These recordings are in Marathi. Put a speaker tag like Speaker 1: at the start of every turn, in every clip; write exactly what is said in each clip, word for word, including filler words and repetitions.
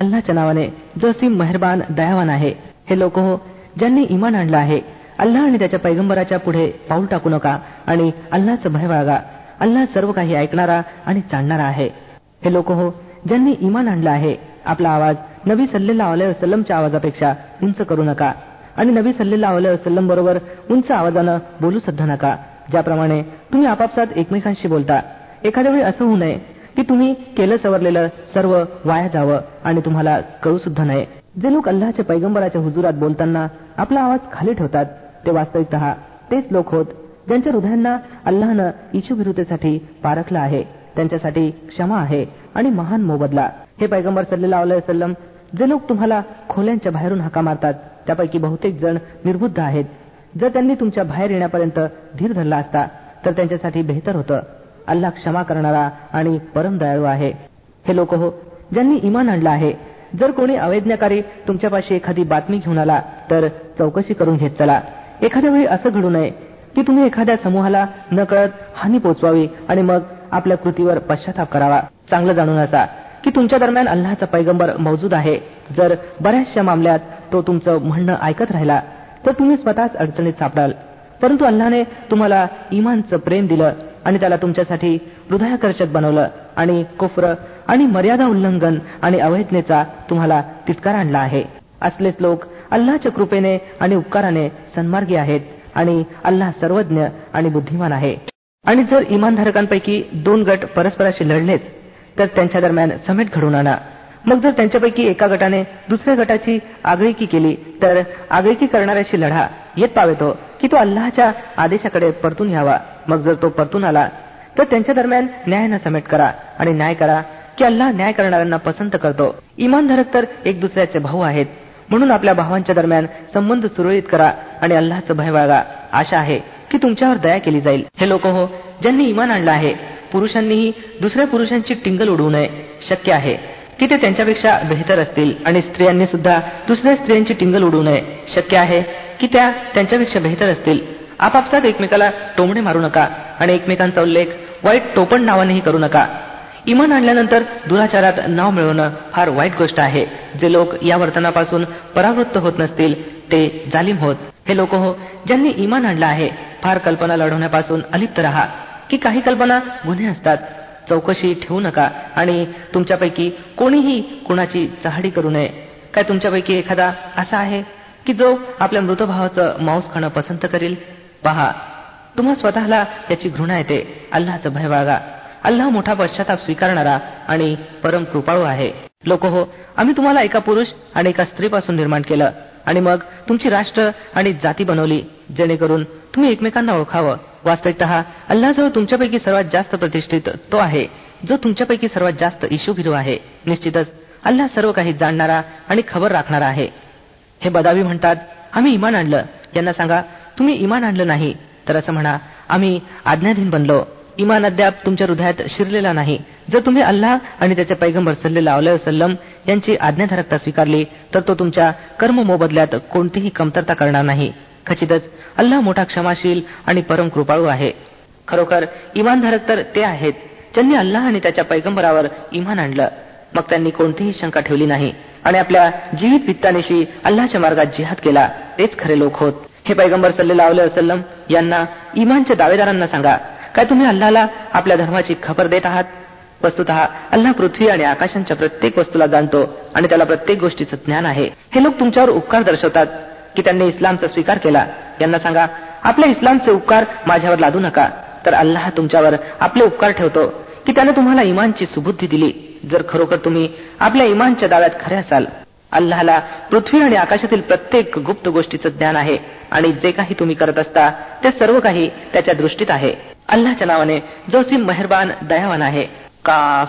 Speaker 1: अल्लाच्या नावाने जो असीम मेहरबान दयावान आहे. हे लोक हो ज्यांनी इमान आणलं आहे, अल्लाह आणि त्याच्या पैगंबराच्या पुढे पाऊल टाकू नका आणि अल्लाचं भय बाळगा. अल्लाह सर्व काही ऐकणारा आणि जाणणारा आहे. हे लोक हो ज्यांनी इमान आणलं आहे, आपला आवाज नबी सल्लल्लाहु अलैहि वसल्लमच्या आवाजापेक्षा उंच करू नका आणि नबी सल्लल्लाहु अलैहि वसल्लम बरोबर उंच आवाजानं बोलू सुद्धा नका, ज्याप्रमाणे तुम्ही आपापसात एकमेकांशी बोलता. एखाद्या वेळी असं होऊ नये की तुम्ही केलं सवरलेलं सर्व वाया जावं आणि तुम्हाला कळू सुद्धा नये. जे लोक अल्लाहच्या पैगंबराच्या हुजुरात बोलताना आपला आवाज खाली ठेवतात, ते वास्तविकतः तेच लोक होत ज्यांच्या हृदयांना अल्लाहनं इच्छुविरुद्धतेसाठी पारखलं आहे. त्यांच्यासाठी क्षमा आहे आणि महान मोबदला. हे पैगंबर सल्लल्लाहु अलैहि वसल्लम, जे लोक तुम्हाला खोल्यांच्या बाहेरून हाका मारतात, त्यापैकी बहुतेक जण निर्बुद्ध आहेत. जर त्यांनी तुमच्या बाहेर येण्यापर्यंत धीर धरला असता तर त्यांच्यासाठी बेहतर होतं. अल्लाह क्षमा करणारा आणि परम दयाळू आहे. हे लोक हो ज्यांनी इमान आणलं आहे, जर कोणी अवैज्ञाकारी तुमच्यापाशी एखादी बातमी घेऊन आला तर चौकशी करून घेत चला. एखाद्या वेळी असं घडू नये की तुम्ही एखाद्या समूहाला नकळत हानी पोचवावी आणि मग आपल्या कृतीवर पश्चाताप करावा. चांगलं जाणून असा की तुमच्या दरम्यान अल्लाहचा पैगंबर मौजूद आहे. जर बऱ्याचशा मामल्यात तो तुमचं म्हणणं ऐकत राहिला तर तुम्ही स्वतःच अडचणीत सापडाल. परंतु अल्लाहने तुम्हाला इमानचं प्रेम दिलं आणि त्याला तुमच्यासाठी हृदयाकर्षक बनवलं आणि कुफ्र आणि मर्यादा उल्लंघन आणि अवैधतेचा तुम्हाला तिटकार आणला आहे. असलेच लोक अल्लाहच्या कृपेने आणि उपकाराने सन्मार्गी आहेत आणि अल्लाह सर्वज्ञ आणि बुद्धिमान आहे. आणि जर इमानधारकांपैकी दोन गट परस्पराशी लढलेच तर त्यांच्या दरम्यान समेट घडवून आणा. मग जर त्यांच्यापैकी एका गटाने दुसऱ्या गटाची आगळीकी केली तर आगळीकी करणाऱ्याशी लढा. येत पावेतो की तो अल्लाहच्या आदेशाकडे परतून यावा. मग जर तो परतून आला तर त्यांच्या दरम्यान न्यायानं समेट करा आणि न्याय करा की अल्लाह न्याय करणाऱ्यांना पसंत करतो. इमानधारक तर एक दुसऱ्याचे भाऊ आहेत, म्हणून आपल्या भावांच्या दरम्यान संबंध सुरळीत करा आणि अल्लाहचं भय बाळगा. आशा आहे की तुमच्यावर दया केली जाईल. हे लोक हो ज्यांनी इमान आणलं आहे, पुरुषांनीही दुसऱ्या पुरुषांची टिंगल उडवू नये. शक्य आहे की ते त्यांच्यापेक्षा बेहतर असतील आणि स्त्रियांनी सुद्धा दुसऱ्या स्त्रियांची टिंगल उडवू नये. शक्य आहे की त्या त्यांच्यापेक्षा बेहतर असतील. आपापसात एकमेकाला टोमणे मारू नका आणि एकमेकांचा उल्लेख वाईट टोपण नावानेही करू नका. इमान आणल्यानंतर दुराचारात नाव मिळवणं फार वाईट गोष्ट आहे. जे लोक या वर्तनापासून परावृत्त होत नसतील ते जालिम होत. हे लोक हो ज्यांनी इमान आणलं आहे, फार कल्पना लढवण्यापासून अलिप्त राहा की काही कल्पना गुन्हे असतात. चौकशी ठेवू नका आणि तुमच्यापैकी कोणीही कुणाची चहाडी करू नये. काय तुमच्यापैकी एखादा असा आहे की जो आपल्या मृत भावाचं मांस खाणं पसंत करेल? पहा, तुम्हा स्वतःला याची घृणा येते. अल्लाहचं भय बाळगा. अल्लाह मोठा पश्चाताप स्वीकारणारा आणि परम कृपाळू आहे. लोक हो आम्ही तुम्हाला एका पुरुष आणि एका स्त्रीपासून निर्माण केलं आणि मग तुमची राष्ट्र आणि जाती बनवली जेणेकरून तुम्ही एकमेकांना ओळखावं. वास्तविकतः अल्लाहजवळ तुमच्यापैकी सर्वात जास्त प्रतिष्ठित तो आहे जो तुमच्यापैकी सर्वात जास्त इशूभिरू आहे. निश्चितच अल्लाह सर्व काही जाणणारा आणि खबर राखणारा आहे. हे बदावी म्हणतात आम्ही इमान आणलं. यांना सांगा तुम्ही इमान आणलं नाही तर असं म्हणा आम्ही आज्ञाधीन बनलो. इमान अद्याप तुमच्या हृदयात शिरलेला नाही. जर तुम्ही अल्लाह आणि त्याचे पैगंबर सल्लल्लाहु अलैहि वसल्लम यांची आज्ञाधारकता स्वीकारली तर तो तुमच्या कर्म मोबदल्यात कोणतीही कमतरता करणार नाही. खचितच अल्लाह मोठा क्षमाशील आणि परम कृपाळू आहे. खरोखर इमानधारक तर ते आहेत ज्यांनी अल्लाह आणि त्याच्या पैगंबरावर इमान आणलं, मग त्यांनी कोणतीही शंका ठेवली नाही आणि आपल्या जीवित वित्तानिशी अल्लाहच्या मार्गात जिहाद केला. तेच खरे लोक होत. हे पैगंबर सल्लल्लाहु अलैहि वसल्लम यांना इमानच्या दावेदारांना सांगा, काय तुम्ही अल्लाहला आपल्या धर्माची खबर देत आहात? वस्तुतः अल्लाह पृथ्वी आणि आकाशांच्या प्रत्येक वस्तूला जाणतो आणि त्याला प्रत्येक गोष्टीचं ज्ञान आहे. हे लोक तुमच्यावर उपकार दर्शवतात की त्यांनी इस्लामचा स्वीकार केला. यांना सांगा आपल्या इस्लामचे उपकार माझ्यावर लादू नका, तर अल्लाह तुमच्यावर आपले उपकार ठेवतो की त्याने तुम्हाला इमानची सुबुद्धी दिली. जर खरोखर तुम्ही आपल्या इमानच्या दाव्यात खरे असाल. अल्लाहला पृथ्वी आणि आकाशातील प्रत्येक गुप्त गोष्टीचं ज्ञान आहे आणि जे काही तुम्ही करत असता ते सर्व काही त्याच्या दृष्टीत आहे. अल्लाहच्या नावाने जो असीम मेहरबान दयावान आहे. काफ,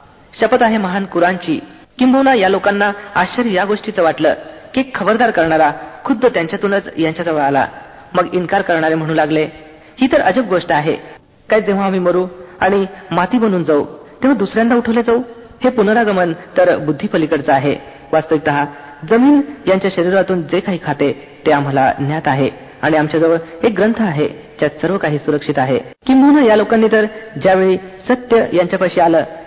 Speaker 1: शपथ आहे महान कुरानची. किंबहुना या लोकांना आश्चर्य या गोष्टीचं वाटलं की खबरदार करणारा खुद्द त्यांच्यातूनच यांच्याजवळ आला. मग इन्कार करणारे म्हणू लागले, ही तर अजब गोष्ट आहे. काय जेव्हा आम्ही मरू आणि माती बनून जाऊ तेव्हा दुसऱ्यांदा उठवले जाऊ? हे पुनरागमन तर बुद्धीपलीकडचं आहे. वास्तविकतः जमीन यांच्या शरीरातून जे काही खाते ते आम्हाला ज्ञात आहे आणि आमच्याजवळ एक ग्रंथ आहे ज्यात सर्व काही सुरक्षित आहे. किंबहुना या लोकांनी तर ज्यावेळी सत्य यांच्यापाशी आलं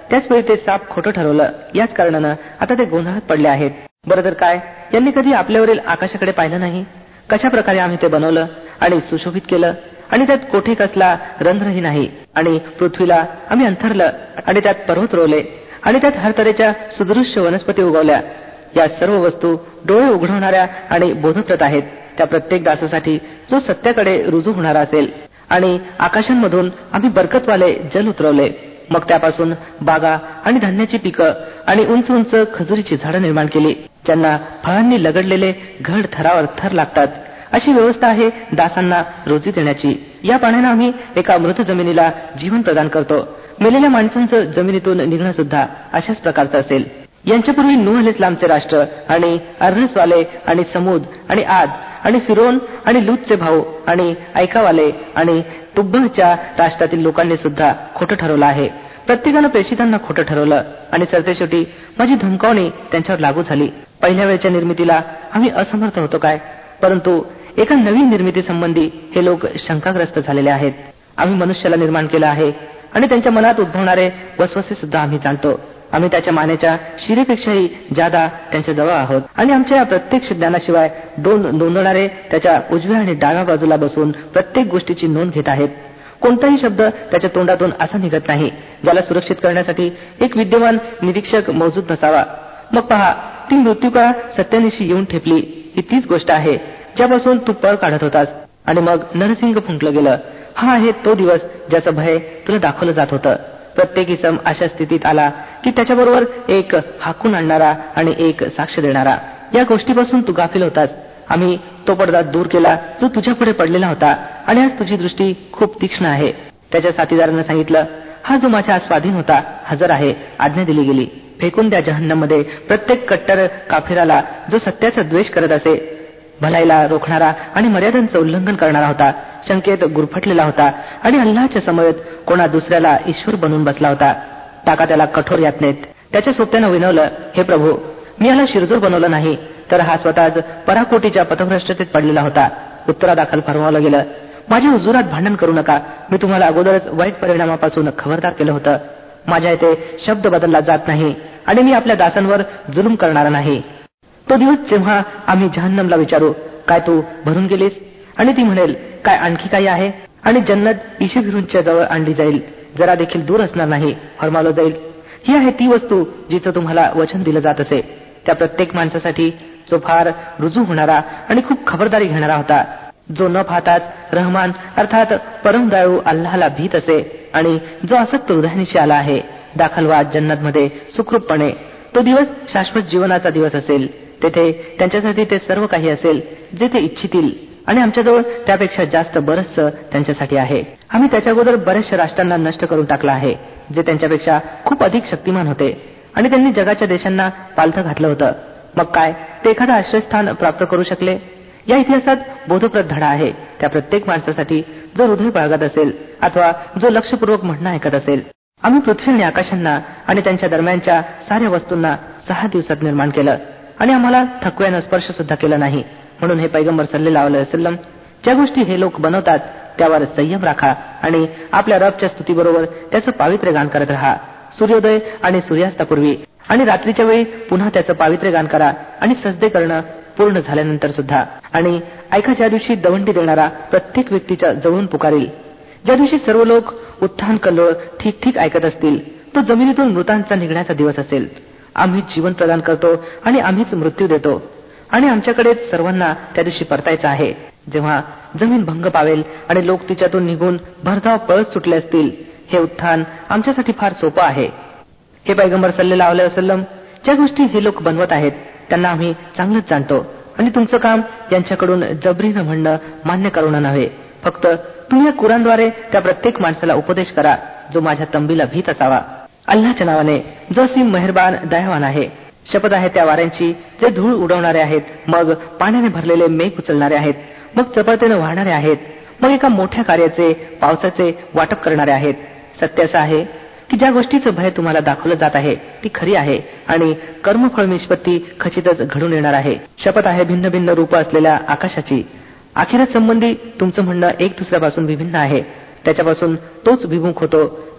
Speaker 1: त्याचवेळी ते साप खोटं ठरवलं. याच कारणानं आता ते गोंधळात पडले आहेत. बरं तर काय, यांनी कधी आपल्यावरील आकाशाकडे पाहिलं नाही? कशा प्रकारे आम्ही ते बनवलं आणि सुशोभित केलं, आणि त्यात कोठे कसला रंध्रही नाही, आणि पृथ्वीला आम्ही अंथरलं आणि त्यात पर्वत रोवले, आणि त्यात हर तऱ्हेच्या सुदृश्य वनस्पती उगवल्या. या सर्व वस्तू डोळे उघडवणाऱ्या आणि बोधप्रद आहेत त्या प्रत्येक दासासाठी जो सत्याकडे रुजू होणारा असेल. आणि आकाशांमधून आम्ही बरकतवाले जल उतरवले, मग त्यापासून बागा आणि धान्याची पिकं आणि उंच उंच खजुरीची झाडं निर्माण केली, ज्यांना फळांनी लगडलेले घड थरावर थर लागतात. अशी व्यवस्था आहे दासांना रोजी देण्याची. या पाण्यानं आम्ही एका मृत जमिनीला जीवन प्रदान करतो. मेलेल्या माणसांचं जमिनीतून निघणं सुद्धा अशाच प्रकारचं असेल. यांच्यापूर्वी नूह अलैहिस्सलामचे राष्ट्र आणि अर्नसवाले आणि समूद आणि आद आणि फिरोन आणि लूतचे भाऊ आणि ऐकावाले आणि तुब्बहच्या राष्ट्रातील लोकांनी सुद्धा खोटं ठरवलं आहे. प्रत्येकानं प्रेषितांना खोटं ठरवलं आणि सरतेशेवटी माझी धमकावणी त्यांच्यावर लागू झाली. पहिल्या वेळच्या निर्मितीला आम्ही असमर्थ होतो काय, परंतु एका नवीन निर्मिती संबंधी हे लोक शंकाग्रस्त झालेले आहेत. आम्ही मनुष्याला निर्माण केलं आहे आणि त्यांच्या मनात उद्भवणारे वसवसे सुद्धा आम्ही जाणतो. आम्ही त्याच्या मानेच्या शिरेपेक्षाही जादा त्यांच्या जवळ आहोत, आणि आमच्या या प्रत्येक ज्ञानाशिवाय दोन नोंदणारे त्याच्या उजव्या आणि डाव्या बाजूला बसून प्रत्येक गोष्टीची नोंद घेत आहेत. कोणताही शब्द त्याच्या तोंडातून असा निघत नाही ज्याला सुरक्षित करण्यासाठी एक विद्यमान निरीक्षक मौजूद नसावा. मग पहा, ती मृत्यूकाळ सत्यानिशी येऊन ठेपली. ही तीच गोष्ट आहे ज्यापासून तू पळ काढत होतास. आणि मग नरसिंग फुंकलं गेलं. हा आहे तो दिवस ज्याचं भय तुला दाखवलं जात होतं. प्रत्येक इसम अशा स्थितीत आला की त्याच्याबरोबर एक हाकून आणणारा आणि एक साक्ष देणारा. या गोष्टीपासून तू गाफील होतास. आम्ही तो पडदा दूर केला जो तुझ्या पुढे पडलेला होता, आणि आज तुझी दृष्टी खूप तीक्ष्ण आहे. त्याच्या साथीदारांना सांगितलं, हा जो माझ्या स्वाधीन होता हजर आहे, आज्ञा दिली गेली. फेकून द्या जहन्नममध्ये प्रत्येक कट्टर काफिराला जो सत्याचा द्वेष करत असे, भलाईला रोखणारा आणि मर्यादांचं उल्लंघन करणारा होता, शंकेत गुरफटलेला होता आणि अल्लाहच्या समवेत कोणा दुसऱ्याला ईश्वर बनवून बसला होता. टाका त्याला कठोर यातनेत. त्याच्या सोप्यानं विनवलं, हे प्रभू, मी याला शिरजोर बनवलं नाही, तर हा स्वतःच पराकोटीच्या पथभ्रष्टतेत पडलेला होता. उत्तरादाखल फरमावलं गेलं, माझ्या हुजुरात भांडण करू नका. मी तुम्हाला अगोदरच वाईट परिणामापासून खबरदार केलं होतं. माझ्या इथे शब्द बदलला जात नाही आणि मी आपल्या दासांवर जुलूम करणार नाही. तो दिवस जेव्हा आम्ही जहन्नमला विचारू, काय तू भरून गेलीस? आणि ती म्हणेल, काय आणखी काही आहे? आणि जन्नत ईशभिरूंच्या जवळ आणली जाईल, जरा देखील दूर असणार नाही, फरमावलं जाईल, ही आहे ती वस्तू जिचं तुम्हाला वचन दिलं जात असे. त्या प्रत्येक माणसासाठी जो फार रुजू होणारा आणि खूप खबरदारी घेणारा होता, जो न पाहताच रहमान अर्थात परमदयाळू अल्लाहला भीत असे, आणि जो आसक्त हृदयानिशी आला आहे, दाखल व्हा जन्नतमध्ये सुखरूपपणे. तो दिवस शाश्वत जीवनाचा दिवस असेल. तेथे त्यांच्यासाठी ते सर्व काही असेल जे ते इच्छितील, आणि आमच्याजवळ त्यापेक्षा जास्त बरंचसं त्यांच्यासाठी आहे. आम्ही त्याच्या अगोदर बऱ्याचशा राष्ट्रांना नष्ट करून टाकलं आहे जे त्यांच्यापेक्षा खूप अधिक शक्तिमान होते, आणि त्यांनी जगाच्या देशांना पालथं घातलं होतं. मग काय ते एखादं आश्रयस्थान प्राप्त करू शकले? या इतिहासात बोधप्रद धडा आहे त्या प्रत्येक माणसासाठी जो हृदय बाळगत असेल अथवा जो लक्षपूर्वक म्हणणं ऐकत असेल. आम्ही पृथ्वी आणि आकाशांना आणि त्यांच्या दरम्यानच्या साऱ्या वस्तूंना सहा दिवसात निर्माण केलं, आणि आम्हाला थकव्यानं स्पर्श सुद्धा केला नाही. म्हणून हे पैगंबर सल्लल्लाहु अलैहि वसल्लम, ज्या गोष्टी हे लोक बनवतात त्यावर संयम राखा आणि आपल्या रबच्या स्तुतीबरोबर त्याचं पावित्र्य गान करत राहा. सूर्योदय आणि सूर्यास्तापूर्वी आणि रात्रीच्या वेळी पुन्हा त्याचं पावित्र्य गान करा, आणि सजदे करणं पूर्ण झाल्यानंतर सुद्धा. आणि ऐका, ज्या दिवशी दवंडी देणारा प्रत्येक व्यक्तीच्या जवळून पुकारील, ज्या दिवशी सर्व लोक उत्थान कल्लोळ ठीक ठीक ऐकत असतील, तो जमिनीतून मृतांचा निघण्याचा दिवस असेल. आम्हीच जीवन प्रदान करतो आणि आम्हीच मृत्यू देतो, आणि आमच्याकडेच सर्वांना त्या दिवशी परतायचं आहे, जेव्हा जमीन भंग पावेल आणि लोक तिच्यातून निघून भरधाव पळत सुटले असतील. हे उत्थान आमच्यासाठी फार सोपं आहे. हे पैगंबर सल्लल्लाहु अलैहि वसल्लम, ज्या गोष्टी हे लोक बनवत आहेत त्यांना आम्ही चांगलंच जाणतो, आणि तुमचं काम यांच्याकडून जबरीनं म्हणणं मान्य करणं नव्हे. फक्त तुम्ही या कुरानद्वारे त्या प्रत्येक माणसाला उपदेश करा जो माझ्या तंबीला भीत असावा. अल्लाहच्या नावाने जो असीम मेहरबान दयावान आहे. शपथ आहे त्या वाऱ्यांची जे धूळ उडवणारे आहेत, मग पाण्याने भरलेले मेघ उचलणारे आहेत, मग चपळतेने वाहणारे आहेत, मग एका मोठ्या कार्याचे पावसाचे वाटप करणारे आहेत. सत्य असं आहे की ज्या गोष्टीचं भय तुम्हाला दाखवलं जात आहे ती खरी आहे, आणि कर्मफळ निष्पत्ती खचितच घडून येणार आहे. शपथ आहे भिन्न भिन्न रूप असलेल्या आकाशाची. अखेरत संबंधी तुमचं म्हणणं एक दुसऱ्यापासून विभिन्न आहे. त्याच्यापासून तोच विमुख होतो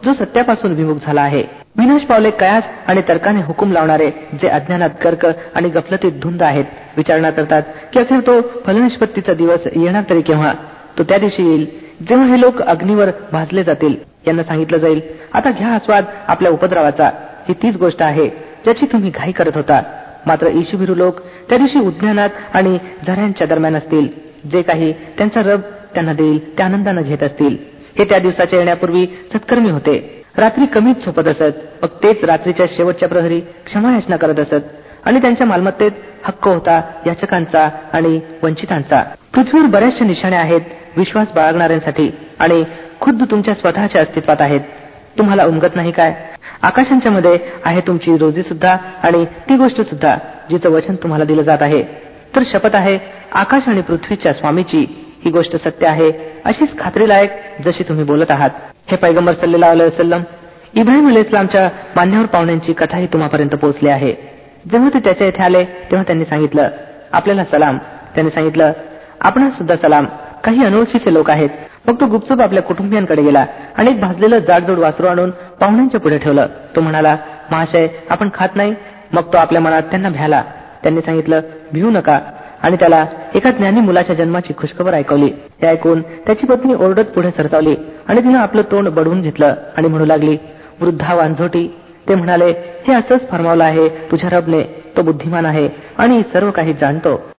Speaker 1: जो सत्यापासून विमुख झाला आहे. विनाश पावले कयास आणि तर्काने हुकूम लावणारे जे अज्ञानात गर्क आणि गफलतीत धुंद आहेत विचारणा करतात की अखेर तो फलनिष्पत्तीचा दिवस येणार तरी केव्हा. तो त्या दिवशी येईल जेव्हा हे लोक अग्नीवर भाजले जातील. यांना सांगितलं जाईल, आता घ्या आस्वाद आपल्या उपद्रवाचा. ही तीच गोष्ट आहे ज्याची तुम्ही घाई करत होता. मात्र ईशुभिरू लोक त्या दिवशी उद्यानात आणि झऱ्यांच्या दरम्यान असतील. जे काही त्यांचा रब त्यांना देईल त्या आनंदानं घेत असतील. हे त्या दिवसाच्या येण्यापूर्वी सत्कर्मी होते. रात्री कमीच झोपत असत. मग तेच रात्रीच्या शेवटच्या प्रहरी क्षमायाचना करत असत. आणि त्यांच्या मालमत्तेत हक्क होता याचकांचा आणि वंचितांचा. पृथ्वीवर बऱ्याचशा निशाण्या आहेत विश्वास बाळगणाऱ्यांसाठी आणि खुद्द तुमच्या स्वतःच्या अस्तित्वात आहेत. तुम्हाला उमगत नाही काय? आकाशांच्या मध्ये आहे तुमची रोजी सुद्धा आणि ती गोष्ट सुद्धा जिचं वचन तुम्हाला दिलं जात आहे. तर शपथ आहे आकाश आणि पृथ्वीच्या स्वामीची, ही गोष्ट सत्य आहे अशीच खात्रीलायक जशी तुम्ही बोलत आहात. हे पैगंबर सल्लल्लाहु अलैहि वसल्लम, इब्राहिम अलैहिस्सलामच्या मान्यवर पाहुण्यांची कथाही तुम्हापर्यंत पोहोचली आहे. जेव्हा ते त्याच्या येथे आले तेव्हा त्यांनी सांगितलं, आपल्याला सलाम. त्यांनी सांगितलं, आपणास सुद्धा सलाम. काही अनोळखीचे लोक आहेत. मग तो गुपचूप आपल्या कुटुंबियांकडे गेला आणि एक भाजलेलं जाडजूड वासरू आणून पाहुण्यांच्या पुढे ठेवलं. तो म्हणाला, महाशय आपण खात नाही. मग तो आपल्या मनात त्यांना भ्याला. त्यांनी सांगितलं, भिवू नका. आणि त्याला एका ज्ञानी मुलाच्या जन्माची खुशखबर ऐकवली. हे ऐकून त्याची पत्नी ओरडत पुढे सरसावली आणि तिनं आपलं तोंड बडवून घेतलं आणि म्हणू लागली, वृद्धा वांझोटी. ते म्हणाले, हे असंच फरमावलं आहे तुझ्या रबने. तो बुद्धिमान आहे आणि सर्व काही जाणतो.